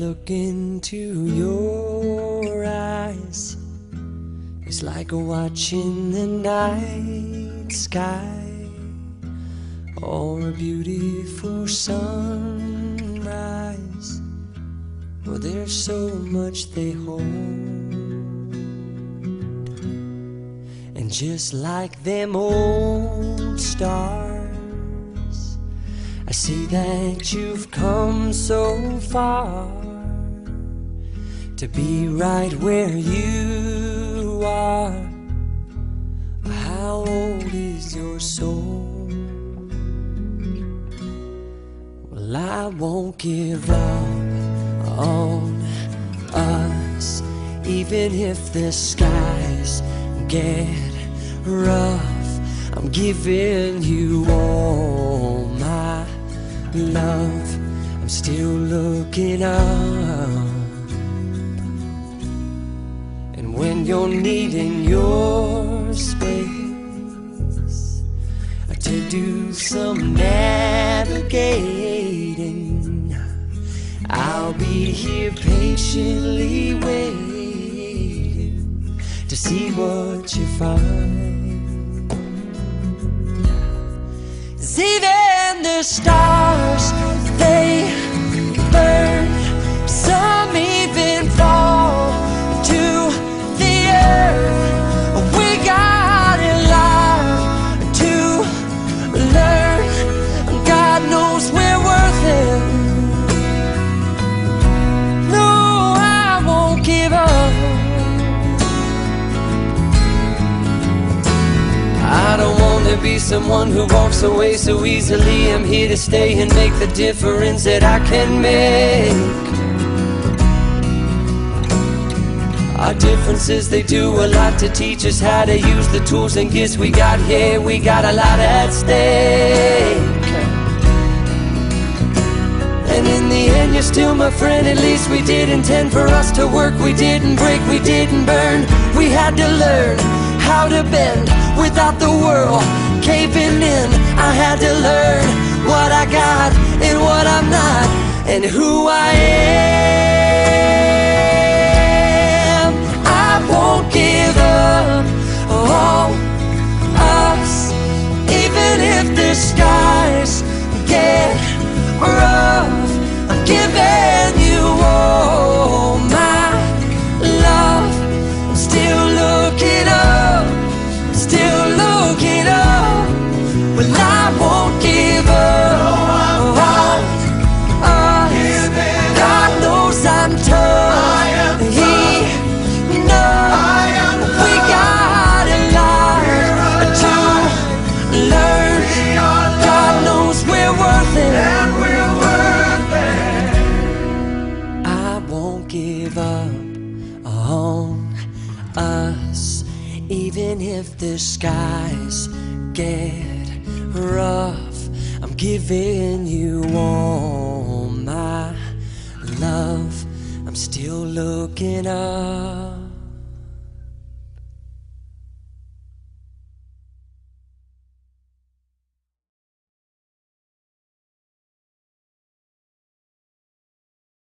look into your eyes, it's like watching the night sky or a beautiful sunrise. Well, there's so much they hold, and just like them old stars, I see that you've come so far to be right where you are. How old is your soul? Well, I won't give up on us, even if the skies get rough. I'm giving you all my love. I'm still looking up, and when you're needing your space to do some navigating, I'll be here patiently waiting to see what you find. 'Cause even the stars, they burn, some even fall to the earth. We got a lot to learn. God knows we're worth it. No, I won't give up. I don't want to be someone who walks away so easily. I'm here to stay and make the difference that I can make. Our differences, they do a lot to teach us how to use the tools and gifts we got here. We got a lot at stake, and in the end you're still my friend. At least we did intend for us to work. We didn't break, we didn't burn. We had to learn how to bend without the world caving in. I had to learn what I got and what I'm not, and who I am. I won't give up on us, even if the skies get rough. I'm giving you all my love. I'm still looking up, still looking up. Well, I won't give up on us. God knows I'm tough. He knows we got a lot to learn. God knows we're worth it. I won't give up on us, even if the skies get rough. I'm giving you all my love. I'm still looking up.